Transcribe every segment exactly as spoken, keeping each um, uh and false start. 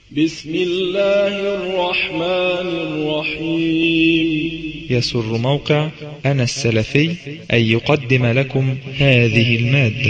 بسم الله الرحمن الرحيم. يسر موقع أنا السلفي أن يقدم لكم هذه المادة.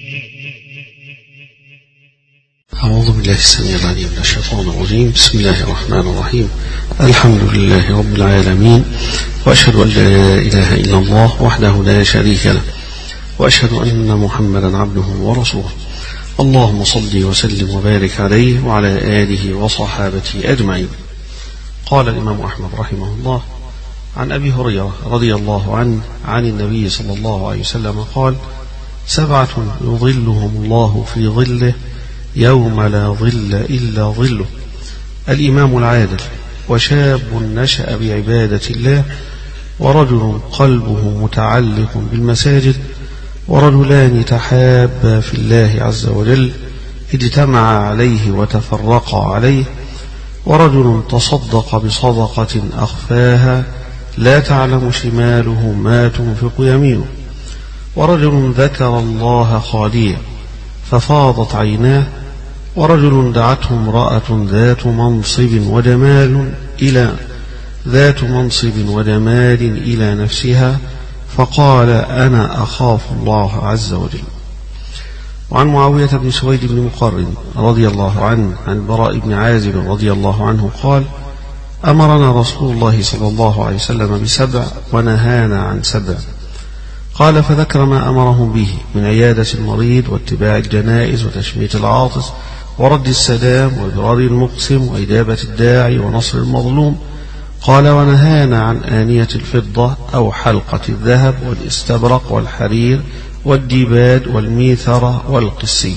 أعوذ بالله السميع العليم من الشيطان الرجيم. بسم الله الرحمن الرحيم. الحمد لله رب العالمين، وأشهد أن لا إله إلا الله وحده لا شريك له، وأشهد أن محمدا عبده ورسوله. اللهم صل وسلم وبارك عليه وعلى آله وصحابته أجمعين. قال الإمام أحمد رحمه الله عن أبي هريرة رضي الله عنه عن النبي صلى الله عليه وسلم قال: سبعة يظلهم الله في ظله يوم لا ظل إلا ظله: الإمام العادل، وشاب نشأ بعبادة الله، ورجل قلبه متعلق بالمساجد، ورجلان تحابا في الله عز وجل اجتمعا عليه وتفرقا عليه، ورجل تصدق بصدقة أخفاها لا تعلم شماله ما تنفق يمينه، ورجل ذكر الله خاليا ففاضت عيناه، ورجل دعته امرأة ذات منصب وجمال إلى ذات منصب وجمال إلى نفسها فقال: أنا أخاف الله عز وجل. وعن معاوية بن سويد بن مقرن رضي الله عنه عن البراء بن عازب رضي الله عنه قال: أمرنا رسول الله صلى الله عليه وسلم بسبع ونهانا عن سبع. قال: فذكر ما أمرهم به من عيادة المريض واتباع الجنائز وتشميت العاطس ورد السلام وإبرار المقسم وإجابة الداعي ونصر المظلوم. قال: ونهانا عن آنية الفضة أو حلقة الذهب والاستبرق والحرير والديباج والميثرة والقسي.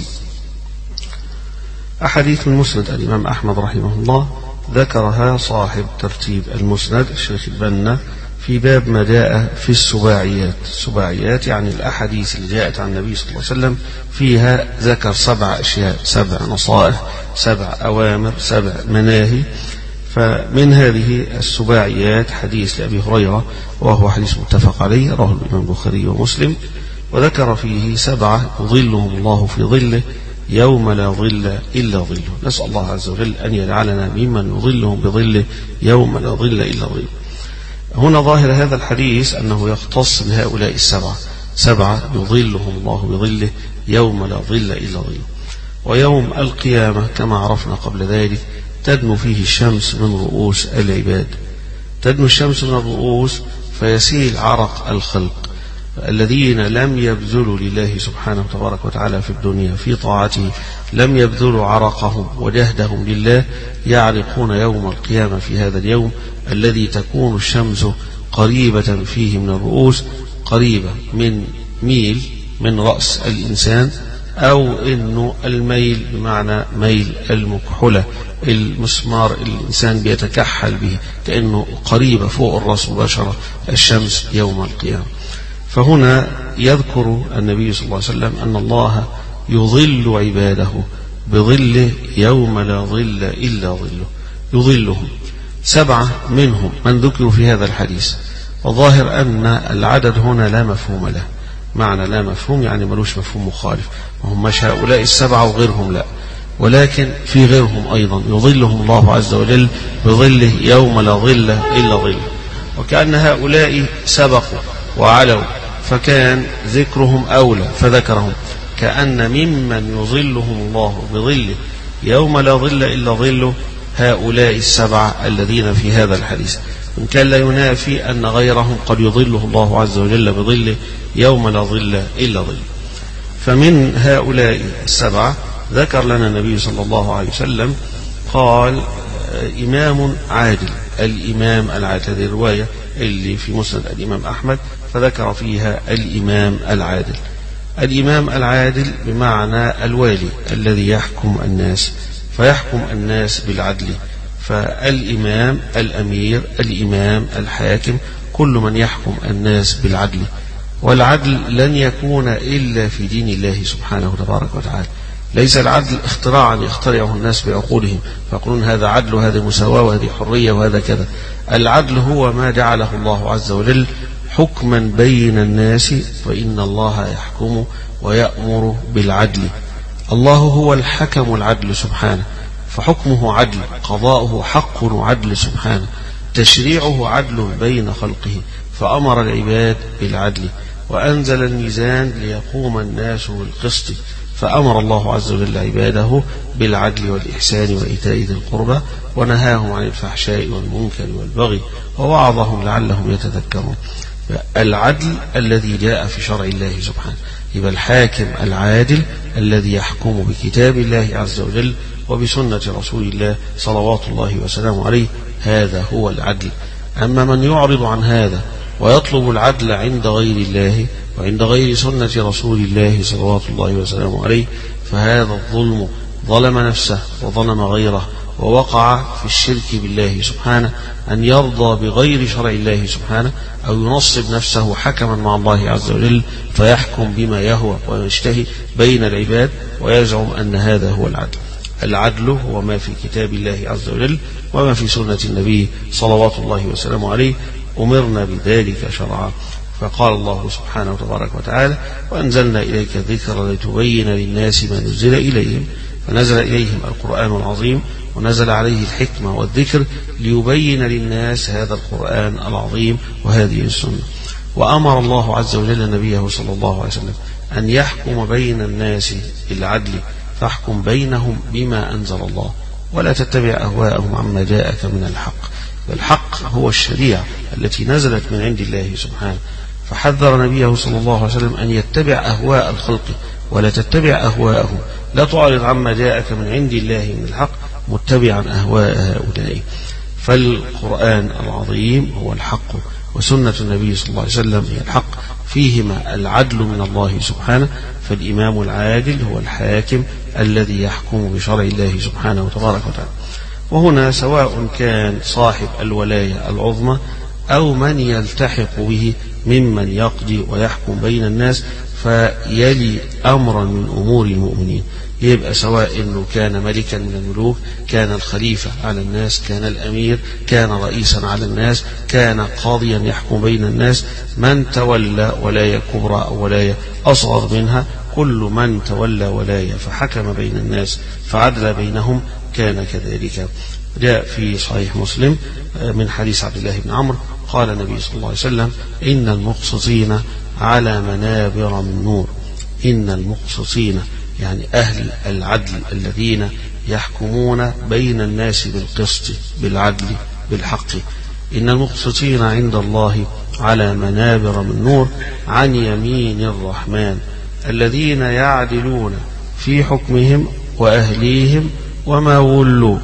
أحاديث من مسند الإمام أحمد رحمه الله ذكرها صاحب ترتيب المسند الشيخ البنا في باب ما جاء في السباعيات. السباعيات يعني الأحاديث اللي جاءت عن النبي صلى الله عليه وسلم فيها ذكر سبع أشياء، سبع نصائح، سبع أوامر، سبع مناهي. فمن هذه السباعيات حديث لأبي هريرة وهو حديث متفق عليه، رواه الإمام البخاري ومسلم، وذكر فيه سبعة يظلهم الله في ظله يوم لا ظل إلا ظله. نسأل الله عز وجل أن يجعلنا ممن يظلهم بظله يوم لا ظل إلا ظله. هنا ظاهر هذا الحديث أنه يختص بهؤلاء السبعة، سبعة يظلهم الله بظله يوم لا ظل إلا ظله. ويوم القيامة كما عرفنا قبل ذلك تدنو فيه الشمس من رؤوس العباد، تدنو الشمس من الرؤوس فيسيل عرق الخلق الذين لم يبذلوا لله سبحانه تبارك وتعالى في الدنيا في طاعته، لم يبذلوا عرقهم وجهدهم لله، يعرقون يوم القيامة في هذا اليوم الذي تكون الشمس قريبة فيه من الرؤوس، قريبة من ميل من رأس الإنسان، أو إنه الميل بمعنى ميل المكحلة، المسمار الإنسان بيتكحل به كأنه قريبة فوق الرأس مباشرة الشمس يوم القيامة. فهنا يذكر النبي صلى الله عليه وسلم أن الله يظل عباده بظله يوم لا ظل إلا ظله، يظلهم. سبعة منهم من ذكروا في هذا الحديث، والظاهر أن العدد هنا لا مفهوم له، معنى لا مفهوم يعني ملوش مفهوم مخالف، وهم مش هؤلاء السبعة وغيرهم لا، ولكن في غيرهم أيضا يظلهم الله عز وجل بظله يوم لا ظل إلا ظله. وكأن هؤلاء سبقوا وعلوا فكان ذكرهم أولى فذكرهم، كأن ممن يظلهم الله بظله يوم لا ظل إلا ظله هؤلاء السبعة الذين في هذا الحديث، إن كان لا ينافي أن غيرهم قد يظله الله عز وجل بظله يوم لا ظل إلا ظله. فمن هؤلاء السبعة ذكر لنا النبي صلى الله عليه وسلم قال: إمام عادل، الإمام العادل. هذه الرواية اللي في مسند الإمام أحمد فذكر فيها الإمام العادل. الإمام العادل بمعنى الوالي الذي يحكم الناس، فيحكم الناس بالعدل. فالإمام الأمير، الإمام الحاكم، كل من يحكم الناس بالعدل. والعدل لن يكون إلا في دين الله سبحانه تبارك وتعالى. ليس العدل اختراعا يخترعه الناس بعقولهم فيقولون هذا عدل وهذا مساواة وهذه حرية وهذا كذا. العدل هو ما جعله الله عز وجل حكما بين الناس، فإن الله يحكم ويأمر بالعدل. الله هو الحكم العدل سبحانه، فحكمه عدل، قضاؤه حق وعدل سبحانه، تشريعه عدل بين خلقه، فأمر العباد بالعدل، وأنزل الميزان ليقوم الناس بالقسط، فأمر الله عز وجل عباده بالعدل والإحسان وإيتاء ذي القربى، ونهاهم عن الفحشاء والمنكر والبغي، ووعظهم لعلهم يتذكرون. العدل الذي جاء في شرع الله سبحانه، يبقى الحاكم العادل الذي يحكم بكتاب الله عز وجل وبسنة رسول الله صلوات الله وسلامه عليه، هذا هو العدل. أما من يعرض عن هذا ويطلب العدل عند غير الله وعند غير سنة رسول الله صلوات الله وسلامه عليه، فهذا الظلم ظلم نفسه وظلم غيره، ووقع في الشرك بالله سبحانه، أن يرضى بغير شرع الله سبحانه، أو ينصب نفسه حكما مع الله عز وجل فيحكم بما يهوى ويشتهي بين العباد، ويزعم أن هذا هو العدل. العدل هو ما في كتاب الله عز وجل وما في سنة النبي صلوات الله وسلامه عليه، أمرنا بذلك شرعا. فقال الله سبحانه وتبارك وتعالى: وأنزلنا إليك الذكر لتبين للناس ما نزل إليهم، فنزل إليهم القرآن العظيم، ونزل عليه الحكمة والذكر ليبين للناس هذا القرآن العظيم وهذه السنة. وأمر الله عز وجل نبيه صلى الله عليه وسلم أن يحكم بين الناس بالعدل، فاحكم بينهم بما أنزل الله، ولا تتبع أهواءهم عما جاءك من الحق. الحق هو الشريعة التي نزلت من عند الله سبحانه، فحذر نبيه صلى الله عليه وسلم أن يتبع أهواء الخلق، ولا تتبع أهواءهم، لا تعرض عما جاءك من عند الله من الحق متبعا أهواء هؤلاء. فالقرآن العظيم هو الحق، وسنة النبي صلى الله عليه وسلم هي الحق، فيهما العدل من الله سبحانه. فالإمام العادل هو الحاكم الذي يحكم بشرع الله سبحانه وتبارك وتعالى. وهنا سواء كان صاحب الولاية العظمى أو من يلتحق به ممن يقضي ويحكم بين الناس فيلي أمرا من أمور المؤمنين، يبقى سواء أنه كان ملكا من الملوك، كان الخليفة على الناس، كان الأمير، كان رئيسا على الناس، كان قاضيا يحكم بين الناس، من تولى ولاية كبرى أو ولاية أصغر منها، كل من تولى ولاية فحكم بين الناس فعدل بينهم كان كذلك. جاء في صحيح مسلم من حديث عبد الله بن عمرو قال النبي صلى الله عليه وسلم: إن المقسطين على منابر من نور. إن المقسطين يعني أهل العدل الذين يحكمون بين الناس بالقسط بالعدل بالحق. إن المقسطين عند الله على منابر من نور عن يمين الرحمن، الذين يعدلون في حكمهم وأهليهم وما ولوا،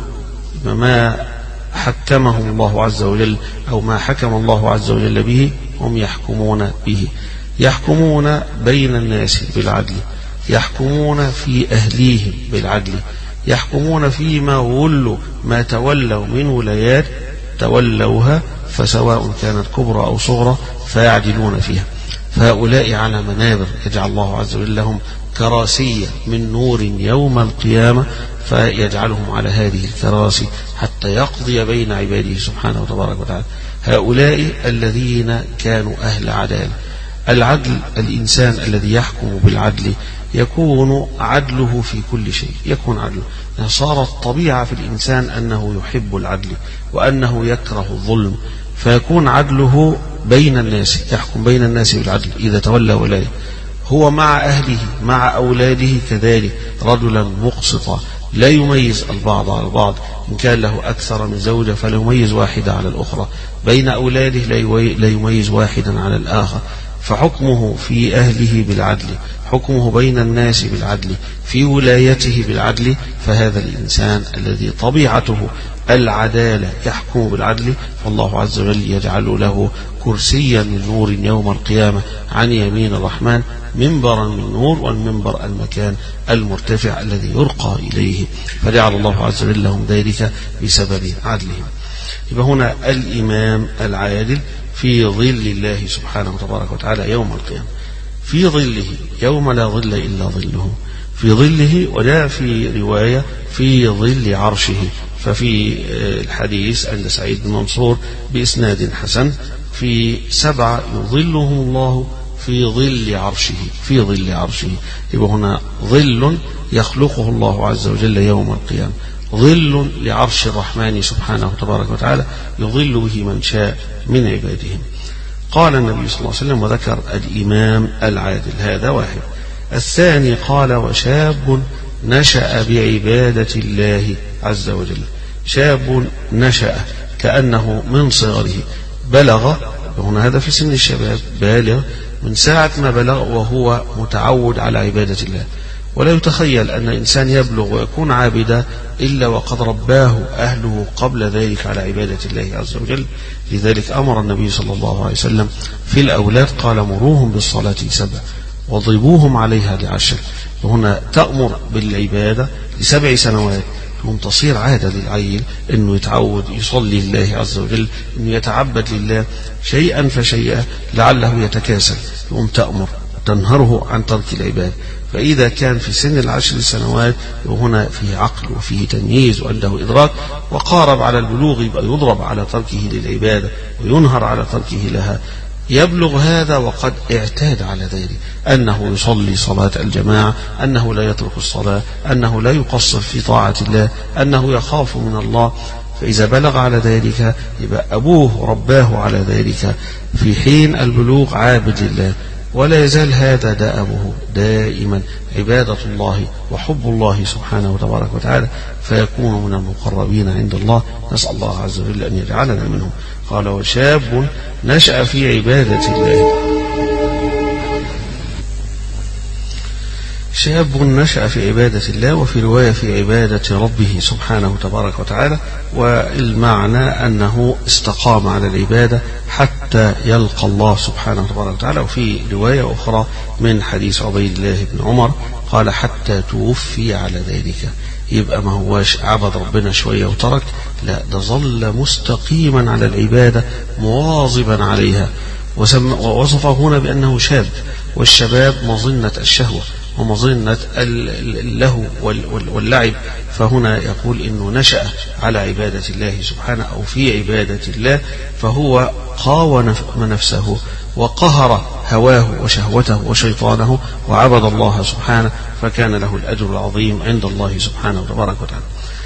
ما حكمهم الله عز وجل أو ما حكم الله عز وجل به هم يحكمون به، يحكمون بين الناس بالعدل، يحكمون في أهليهم بالعدل، يحكمون فيما ولوا ما تولوا من ولايات تولوها، فسواء كانت كبرى أو صغرى فيعدلون فيها. فهؤلاء على منابر يجعل الله عز وجل لهم كراسي من نور يوم القيامة، فيجعلهم على هذه الكراسي حتى يقضي بين عباده سبحانه وتبارك وتعالى. هؤلاء الذين كانوا أهل عدالة. العدل الإنسان الذي يحكم بالعدل يكون عدله في كل شيء، يكون عدله. صارت طبيعة في الإنسان أنه يحب العدل وأنه يكره الظلم، فيكون عدله بين الناس، يحكم بين الناس بالعدل. إذا تولى ولاية هو مع أهله مع أولاده كذلك رجلا مقسطا، لا يميز البعض على البعض، إن كان له أكثر من زوجة فلا يميز واحدة على الأخرى، بين أولاده لا يميز واحدا على الآخر، فحكمه في أهله بالعدل، حكمه بين الناس بالعدل، في ولايته بالعدل. فهذا الإنسان الذي طبيعته العدالة يحكم بالعدل، فالله عز وجل يجعل له كرسيا من نور يوم القيامة عن يمين الرحمن، منبرا من نور، والمنبر المكان المرتفع الذي يرقى إليه، فجعل الله عز وجل لهم ذلك بسبب عدلهم. يبقى هنا الإمام العادل في ظل الله سبحانه وتبارك وتعالى يوم القيامة، في ظله يوم لا ظل إلا ظله، في ظله. وجاء في رواية في ظل عرشه، ففي الحديث عند سعيد بن منصور بإسناد حسن: في سبعة يظلهم الله في ظل عرشه، في ظل عرشه. يبقى هنا ظل يخلقه الله عز وجل يوم القيامة، ظل لعرش الرحمن سبحانه تبارك وتعالى يظل به من شاء من عبادهم. قال النبي صلى الله عليه وسلم وذكر الإمام العادل، هذا واحد. الثاني قال وشاب نشأ بعبادة الله عز وجل، شاب نشأ كأنه من صغره بلغ، هنا هذا في سن الشباب، بالغ من ساعة ما بلغ وهو متعود على عبادة الله. ولا يتخيل أن إنسان يبلغ ويكون عابدا إلا وقد رباه أهله قبل ذلك على عبادة الله عز وجل. لذلك أمر النبي صلى الله عليه وسلم في الأولاد قال مروهم بالصلاة سبع واضربوهم عليها لعشر. وهنا تأمر بالعبادة لسبع سنوات، ثم تصير عادة للعيل أنه يتعود يصلي لله عز وجل، أنه يتعبد لله شيئا فشيئا لعله يتكاسل، ثم تأمر تنهره عن ترك العبادة. فإذا كان في سن العشر سنوات وهنا فيه عقل وفيه تمييز وعنده إدراك وقارب على البلوغ، يبقى يضرب على تركه للعبادة وينهر على تركه لها. يبلغ هذا وقد اعتاد على ذلك، أنه يصلي صلاة الجماعة، أنه لا يترك الصلاة، أنه لا يقصر في طاعة الله، أنه يخاف من الله. فإذا بلغ على ذلك يبقى أبوه رباه على ذلك في حين البلوغ عابد لله، ولا يزال هذا دأبه دائما عبادة الله وحب الله سبحانه وتبارك وتعالى، فيكون من المقربين عند الله. نسأل الله عز وجل أن يجعلنا منهم. قال وشاب نشأ في عبادة الله، شاب نشأ في عبادة الله، وفي رواية في عبادة ربه سبحانه تبارك وتعالى. والمعنى أنه استقام على العبادة حتى يلقى الله سبحانه تبارك وتعالى. وفي رواية أخرى من حديث عبيد الله بن عمر قال حتى توفي على ذلك. يبقى ما هواش عبد ربنا شوية وترك، لا، ده ظل مستقيما على العبادة مواظبا عليها. ووصفه هنا بأنه شاب، والشباب مظنة الشهوة ومظنة اللهو واللعب، فهنا يقول إنه نشأ على عبادة الله سبحانه أو في عبادة الله، فهو قاوم نفسه وقهر هواه وشهوته وشيطانه وعبد الله سبحانه، فكان له الأجر العظيم عند الله سبحانه وتبارك وتعالى.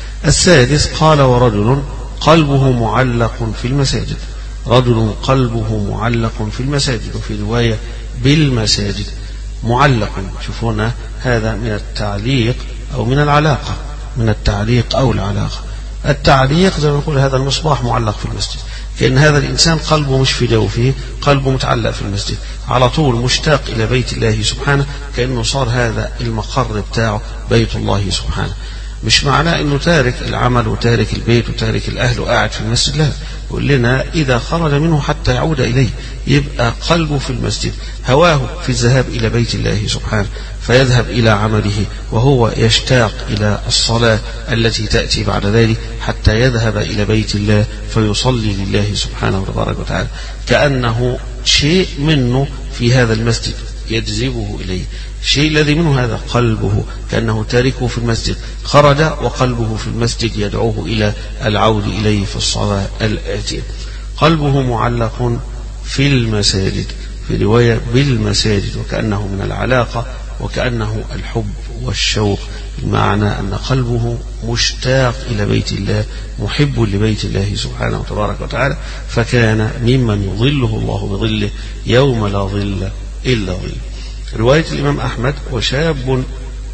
السادس قال ورجل قلبه معلق في المساجد، رجل قلبه معلق في المساجد، وفي رواية بالمساجد معلق. شوفونا هذا من التعليق أو من العلاقة، من التعليق أو العلاقة. التعليق زي ما نقول هذا المصباح معلق في المسجد، كأن هذا الإنسان قلبه مش في جوفه، قلبه متعلق في المسجد على طول مشتاق إلى بيت الله سبحانه، كأنه صار هذا المقر بتاعه بيت الله سبحانه. مش معناه أنه تارك العمل وتارك البيت وتارك الأهل وقاعد في المسجد، لا، يقول لنا إذا خرج منه حتى يعود إليه، يبقى قلبه في المسجد، هواه في الذهاب إلى بيت الله سبحانه، فيذهب إلى عمله وهو يشتاق إلى الصلاة التي تأتي بعد ذلك حتى يذهب إلى بيت الله فيصلي لله سبحانه وتبارك وتعالى، كأنه شيء منه في هذا المسجد يجذبه إليه. الشيء الذي منه هذا قلبه، كأنه تاركه في المسجد، خرج وقلبه في المسجد يدعوه إلى العود إليه في الصلاة الآتية. قلبه معلق في المساجد، في رواية بالمساجد، وكأنه من العلاقة وكأنه الحب والشوق، المعنى أن قلبه مشتاق إلى بيت الله، محب لبيت الله سبحانه وتبارك وتعالى، فكان ممن يظله الله بظله يوم لا ظل إلا ظل. رواية الإمام أحمد وشاب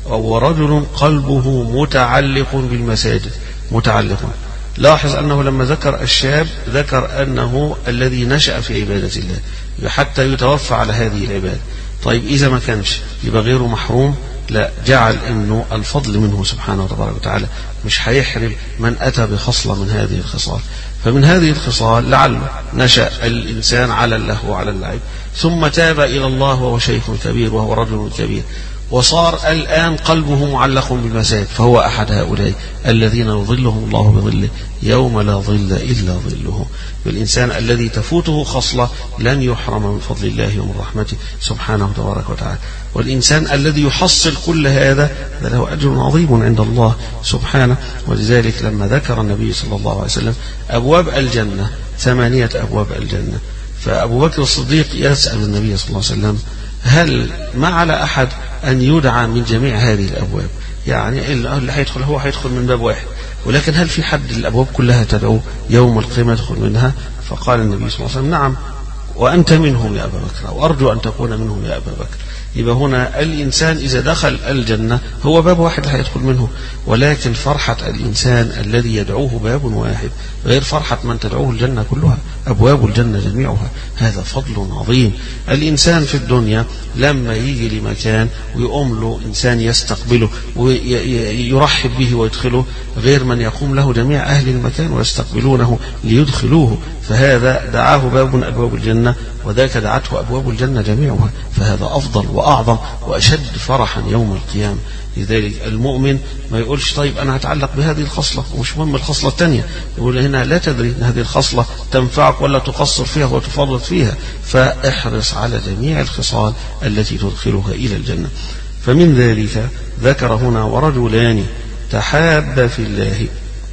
ورجل قلبه متعلق بالمساجد، متعلق. لاحظ أنه لما ذكر الشاب ذكر أنه الذي نشأ في عبادة الله حتى يتوفى على هذه العبادة. طيب إذا ما كانش يبقى غيره محروم؟ لا، جعل أنه الفضل منه سبحانه وتبارك وتعالى مش هيحرم من أتى بخصلة من هذه الخصال. فمن هذه الخصال لعله نشأ الإنسان على اللهو وعلى اللعب، ثم تاب إلى الله وهو شيخ كبير وهو رجل كبير، وصار الآن قلبه معلق بالمساجد، فهو أحد هؤلاء الذين يظلهم الله بظله يوم لا ظل إلا ظله. بالإنسان الذي تفوته خصلة لن يحرم من فضل الله ومن رحمته سبحانه وتبارك وتعالى. والإنسان الذي يحصل كل هذا له أجر عظيم عند الله سبحانه. ولذلك لما ذكر النبي صلى الله عليه وسلم أبواب الجنة، ثمانية أبواب الجنة، فأبو بكر الصديق يسأل النبي صلى الله عليه وسلم هل ما على أحد أن يدعى من جميع هذه الأبواب؟ يعني اللي هيدخل هو هيدخل من باب واحد، ولكن هل في حد الأبواب كلها تدعو يوم القيامة يدخل منها؟ فقال النبي صلى الله عليه وسلم نعم، وأنت منهم يا أبا بكر، وأرجو أن تكون منهم يا أبا بكر. يبقى هنا الإنسان إذا دخل الجنة هو باب واحد هيدخل منه، ولكن فرحة الإنسان الذي يدعوه باب واحد غير فرحة من تدعوه الجنة كلها، أبواب الجنة جميعها. هذا فضل عظيم. الإنسان في الدنيا لما يجي لمكان ويقوم له إنسان يستقبله ويرحب به ويدخله غير من يقوم له جميع أهل المكان ويستقبلونه ليدخلوه، فهذا دعاه باب من أبواب الجنة وذاك دعته أبواب الجنة جميعها، فهذا أفضل وأعظم وأشد فرحا يوم القيامة. لذلك المؤمن ما يقولش طيب أنا هتعلق بهذه الخصلة ومش مهم الخصلة الثانية، يقول هنا لا تدري أن هذه الخصلة تنفعك ولا تقصر فيها وتفرط فيها، فاحرص على جميع الخصال التي تدخلها إلى الجنة. فمن ذلك ذكر هنا ورجلان تحابا في الله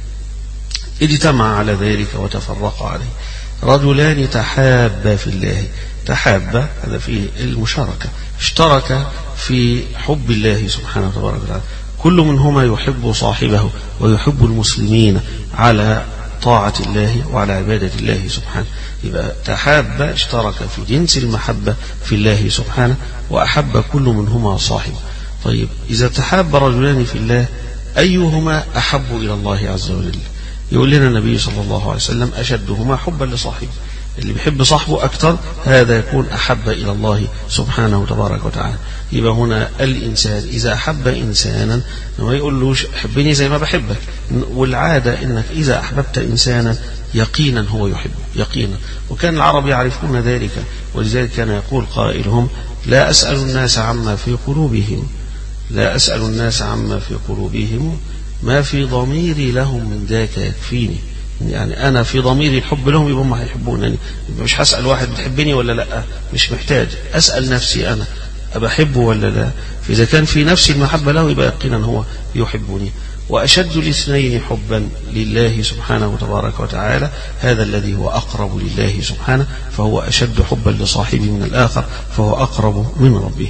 اجتمع على ذلك وتفرق عليه. رجلان تحابا في الله، تحابا هذا فيه المشاركة، اشترك في حب الله سبحانه وتعالى، كل منهما يحب صاحبه ويحب المسلمين على طاعة الله وعلى عبادة الله سبحانه. يبقى تحاب اشترك في جنس المحبة في الله سبحانه وأحب كل منهما صاحبه. طيب إذا تحاب رجلان في الله أيهما أحب إلى الله عز وجل؟ يقول لنا النبي صلى الله عليه وسلم أشدهما حبا لصاحبه، اللي بيحب صاحبه أكثر هذا يكون أحب إلى الله سبحانه وتبارك وتعالى. يبقى هنا الإنسان إذا أحب إنسانا ما يقولوش أحبني زي ما بحبك، والعادة إنك إذا أحببت إنسانا يقينا هو يحبه يقينا، وكان العرب يعرفون ذلك، ولذلك كان يقول قائلهم لا أسأل الناس عما في قلوبهم لا أسأل الناس عما في قلوبهم ما في ضميري لهم من ذاك يكفيني. يعني أنا في ضميري الحب لهم يبقى هم هيحبونني، مش هسأل واحد بتحبني ولا لا، مش محتاج أسأل نفسي أنا أبحبه ولا لا، فإذا كان في نفسي المحبة له يبقى يقينا هو يحبني. وأشد الاثنين حبا لله سبحانه وتبارك وتعالى هذا الذي هو أقرب لله سبحانه، فهو أشد حبا لصاحبه من الآخر، فهو أقرب من ربه.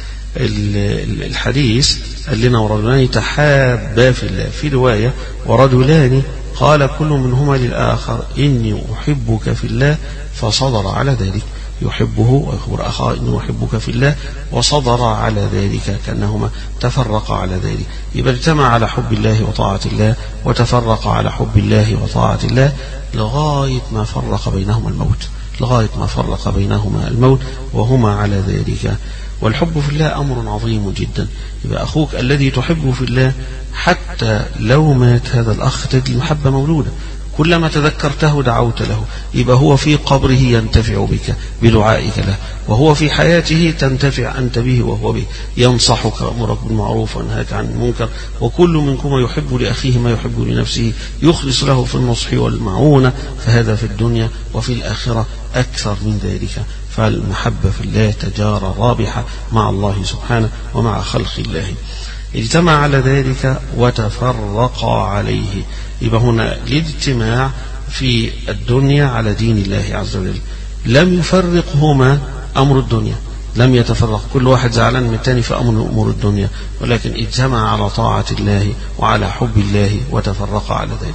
الحديث قال لنا ورجلان تحابا في الله، في رواية ورجلان قال كل منهما للآخر إني أحبك في الله فصدر على ذلك، يحبه ويخبر أخاه إنه أحبك في الله وصدر على ذلك، كأنهما تفرق على ذلك. يبقى اجتمع على حب الله وطاعة الله وتفرق على حب الله وطاعة الله لغاية ما فرق بينهما الموت لغاية ما فرق بينهما الموت وهما على ذلك. والحب في الله أمر عظيم جدا. يبقى أخوك الذي تحبه في الله حتى لو مات هذا الأخ تجد المحبة مولودة، كلما تذكرته دعوت له، يبقى هو في قبره ينتفع بك بدعائك له، وهو في حياته تنتفع أنت به وهو به، ينصحك ويأمرك بالمعروف وينهاك عن المنكر، وكل منكم يحب لأخيه ما يحب لنفسه، يخلص له في النصح والمعونة، فهذا في الدنيا وفي الآخرة أكثر من ذلك. فالمحبة في الله تجارة رابحة مع الله سبحانه ومع خلق الله. اجتمع على ذلك وتفرقا عليه، يبقى هنا الاجتماع في الدنيا على دين الله عز وجل، لم يفرقهما أمر الدنيا، لم يتفرق كل واحد زعلان من الثاني في أمر أمور الدنيا، ولكن اجتمع على طاعة الله وعلى حب الله وتفرق على ذلك.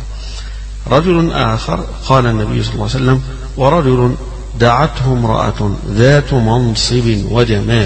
رجل آخر قال النبي صلى الله عليه وسلم ورجل دعته امرأة ذات منصب وجمال.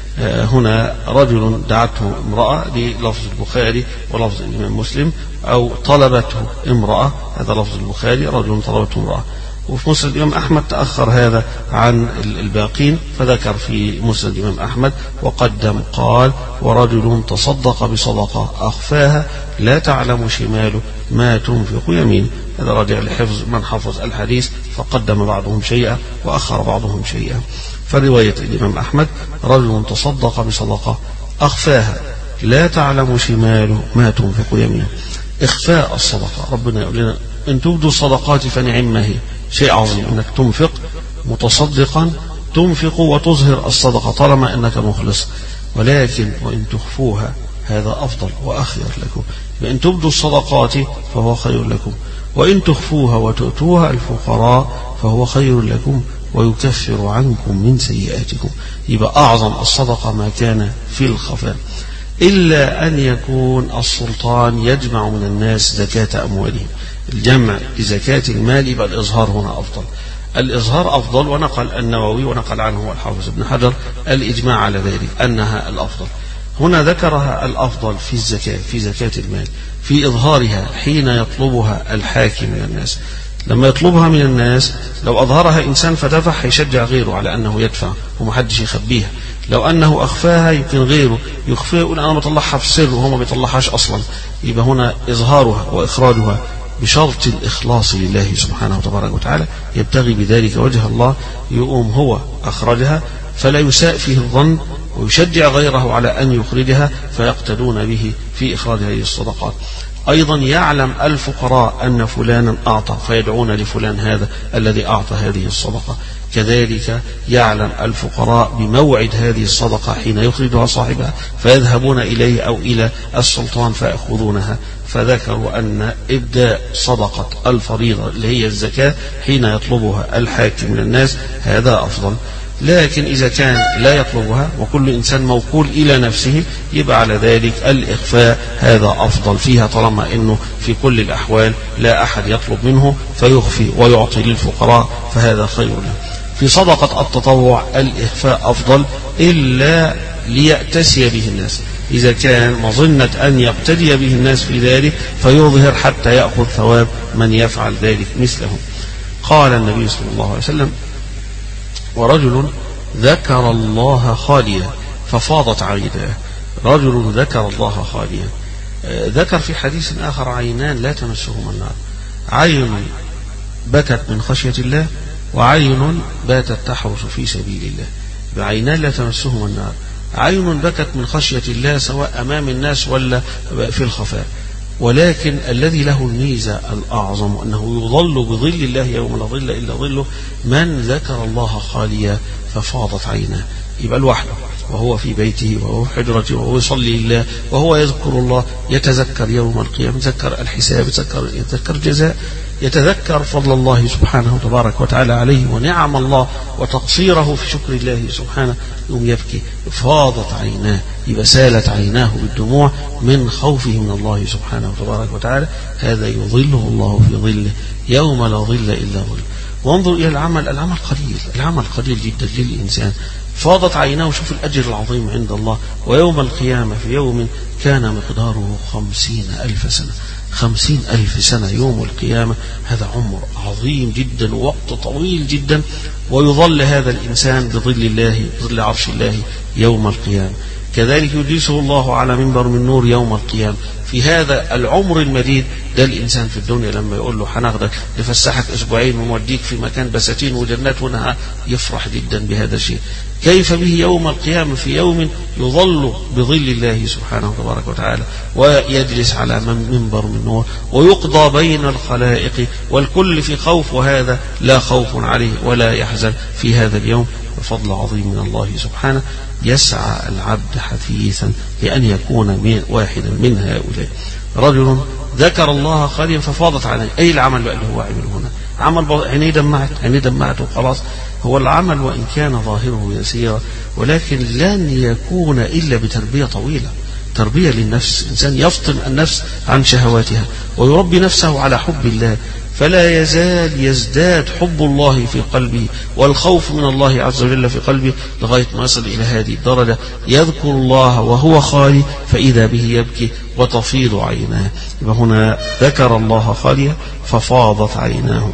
هنا رجل دعته امرأة للفظ البخاري ولفظ الإمام مسلم، أو طلبته امرأة، هذا لفظ البخاري، رجل طلبته امرأة. وفي مسند الإمام أحمد تأخر هذا عن الباقين، فذكر في مسند الإمام أحمد وقدم قال ورجل تصدق بصدقة أخفاها لا تعلم شماله ما تنفق يمينه. هذا راجع لحفظ من حفظ الحديث، فقدم بعضهم شيئا وأخر بعضهم شيئا. فرواية الإمام أحمد رجل تصدق بصدقة أخفاها لا تعلم شماله ما تنفق يمينه. إخفاء الصدقة، ربنا يقول لنا إن تبدوا الصدقات فنعمة هي، شيء عظيم أنك تنفق متصدقا، تنفق وتظهر الصدقة طالما أنك مخلص، ولكن وإن تخفوها هذا أفضل وأخير لكم. بأن تبدوا الصدقات فهو خير لكم، وإن تخفوها وتؤتوها الفقراء فهو خير لكم ويكفر عنكم من سيئاتكم. يبقى أعظم الصدقة ما كان في الخفاء. إلا أن يكون السلطان يجمع من الناس زكاة أموالهم. الجمع لزكاة المال يبقى الإظهار هنا أفضل. الإظهار أفضل، ونقل النووي ونقل عنه الحافظ ابن حجر الإجماع على ذلك أنها الأفضل. هنا ذكرها الأفضل في الزكاة، في زكاة المال، في إظهارها حين يطلبها الحاكم من الناس. لما يطلبها من الناس لو أظهرها إنسان فدفع هيشجع غيره على أنه يدفع ومحدش يخبيها. لو أنه أخفاها يمكن غيره يخفيها يقول أنا بطلعها في سر وهو ما بيطلعهاش أصلا. يبقى هنا إظهارها وإخراجها بشرط الإخلاص لله سبحانه وتبارك وتعالى، يبتغي بذلك وجه الله، يقوم هو أخرجها فلا يساء فيه الظن ويشجع غيره على أن يخرجها فيقتدون به في إخراج هذه الصدقات. أيضا يعلم الفقراء أن فلانا أعطى فيدعون لفلان هذا الذي أعطى هذه الصدقة. كذلك يعلم الفقراء بموعد هذه الصدقة حين يخرجها صاحبها فيذهبون إليه أو إلى السلطان فيأخذونها. فذكروا أن إبداء صدقة الفريضة اللي هي الزكاة حين يطلبها الحاكم من الناس هذا أفضل. لكن إذا كان لا يطلبها وكل إنسان موكول إلى نفسه يبقى على ذلك الإخفاء هذا أفضل فيها، طالما أنه في كل الأحوال لا أحد يطلب منه فيخفي ويعطي للفقراء فهذا خير له. في صدقة التطوع الإخفاء أفضل إلا ليأتسي به الناس، إذا كان مظنة أن يقتدي به الناس في ذلك فيظهر حتى يأخذ ثواب من يفعل ذلك مثله. قال النبي صلى الله عليه وسلم: ورجل ذكر الله خاليا ففاضت عيناه. رجل ذكر الله خاليا، ذكر في حديث آخر: عينان لا تمسهما النار، عين بكت من خشية الله وعين باتت تحرس في سبيل الله. بعينان لا تمسهما النار، عين بكت من خشية الله سواء أمام الناس ولا في الخفاء، ولكن الذي له الميزة الأعظم أنه يظل بظل الله يوم لا ظل إلا ظله من ذكر الله خاليا ففاضت عيناه. يبقى لوحده وهو في بيته وهو في حجرته وهو يصلي لله وهو يذكر الله، يتذكر يوم القيامة، يتذكر الحساب، يتذكر, يتذكر الجزاء، يتذكر فضل الله سبحانه وتبارك وتعالى عليه ونعم الله وتقصيره في شكر الله سبحانه، يوم يبكي فاضت عيناه، يبقى سالت عيناه بالدموع من خوفه من الله سبحانه وتبارك وتعالى. هذا يظله الله في ظله يوم لا ظل إلا ظله. وانظر إلى العمل، العمل قليل، العمل قليل جدا للإنسان. فاضت عيناه، شوف الأجر العظيم عند الله. ويوم القيامة في يوم كان مقداره خمسين ألف سنة، خمسين ألف سنة يوم القيامة، هذا عمر عظيم جدا ووقت طويل جدا، ويظل هذا الإنسان بظل الله، بظل عرش الله يوم القيامة. كذلك يجلسه الله على منبر من نور يوم القيامة. في هذا العمر المديد ده الإنسان في الدنيا لما يقول له هناخدك نفسحك أسبوعين ونوديك في مكان بساتين وجنات ونهى، يفرح جدا بهذا الشيء. كيف به يوم القيامة في يوم يظل بظل الله سبحانه وتبارك وتعالى ويجلس على منبر من نور ويقضى بين الخلائق والكل في خوف، وهذا لا خوف عليه ولا يحزن في هذا اليوم. بفضل عظيم من الله سبحانه يسعى العبد حثيثا لأن يكون من واحدا من هؤلاء. رجل ذكر الله خاليا ففاضت عليه. أي العمل بقى اللي هو عمل هنا؟ عمل عينيه دمعت، عينيه دمعت وخلاص. هو العمل وإن كان ظاهره يسيرا ولكن لن يكون إلا بتربية طويلة، تربية للنفس، إنسان يفطن النفس عن شهواتها ويربي نفسه على حب الله، فلا يزال يزداد حب الله في قلبه والخوف من الله عز وجل في قلبه لغاية ما يصل إلى هذه الدرجة، يذكر الله وهو خالي فإذا به يبكي وتفيض عيناه. هنا ذكر الله خاليا ففاضت عيناه.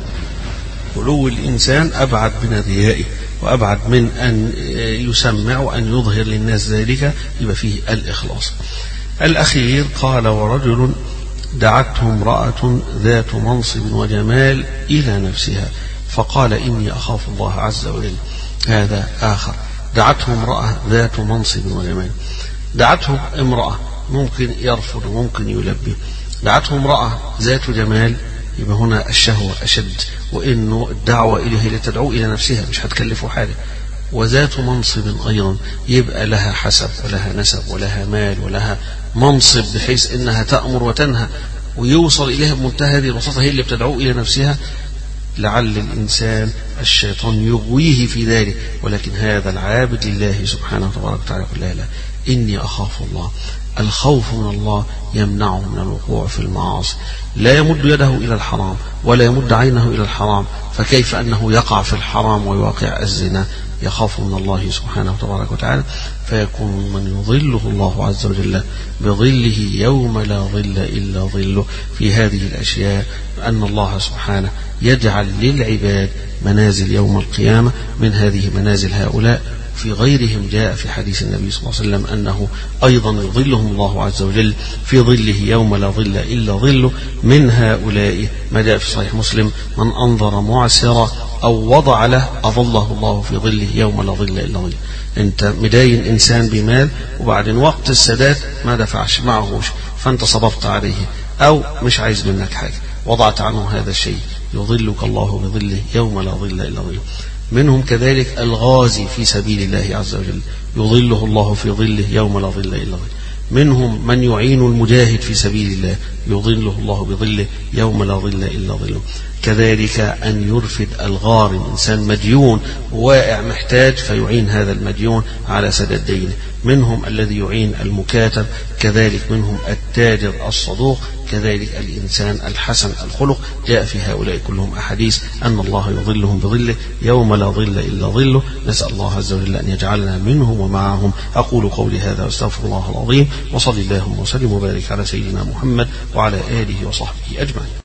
علو الإنسان أبعد من الرياء وأبعد من أن يسمع وأن يظهر للناس ذلك، يبقى فيه الإخلاص. الأخير قال: ورجل دعته امرأة ذات منصب وجمال إلى نفسها فقال إني أخاف الله عز وجل. هذا آخر. دعته امرأة ذات منصب وجمال. دعته امرأة ممكن يرفض وممكن يلبي. دعته امرأة ذات جمال، يبقى هنا الشهوة أشد، وإنه الدعوة إليه لتدعو إلى نفسها مش هتكلفه حاجة. وذات منصب أيضا، يبقى لها حسب ولها نسب ولها مال ولها منصب بحيث إنها تأمر وتنهى ويوصل إليها بمنتهى هذه البساطة، هي اللي بتدعو إلى نفسها. لعل الإنسان الشيطان يغويه في ذلك، ولكن هذا العابد لله سبحانه وتبارك وتعالى يقول لا لا إني أخاف الله. الخوف من الله يمنعه من الوقوع في المعاصي، لا يمد يده إلى الحرام ولا يمد عينه إلى الحرام، فكيف أنه يقع في الحرام ويواقع الزنا؟ يخاف من الله سبحانه وتبارك وتعالى، فيكون من يظله الله عز وجل بظله يوم لا ظل إلا ظله في هذه الأشياء، أن الله سبحانه يجعل للعباد منازل يوم القيامة من هذه منازل هؤلاء. في غيرهم جاء في حديث النبي صلى الله عليه وسلم أنه أيضا يظلهم الله عز وجل في ظله يوم لا ظل إلا ظله. من هؤلاء ما جاء في صحيح مسلم: من أنظر معسرا أو وضع له أظله الله في ظله يوم لا ظل إلا ظله. أنت مداين إنسان بمال وبعدين وقت السداد ما دفعش معهوش، فأنت صبرت عليه أو مش عايز منك حاجة، وضعت عنه هذا الشيء، يظلك الله بظله يوم لا ظل إلا ظله. منهم كذلك الغازي في سبيل الله عز وجل، يظله الله في ظله يوم لا ظل إلا ظله. منهم من يعين المجاهد في سبيل الله، يظله الله بظله يوم لا ظل إلا ظله. كذلك أن يرفد الغارم، إنسان مديون واقع محتاج فيعين هذا المديون على سداد دينه. منهم الذي يعين المكاتب، كذلك منهم التاجر الصدوق، كذلك الإنسان الحسن الخلق. جاء في هؤلاء كلهم أحاديث أن الله يظلهم بظله يوم لا ظل إلا ظله. نسأل الله عز وجل أن يجعلنا منهم ومعهم. أقول قولي هذا واستغفر الله العظيم، وصلى اللهم وسلم وبارك على سيدنا محمد وعلى آله وصحبه أجمعين.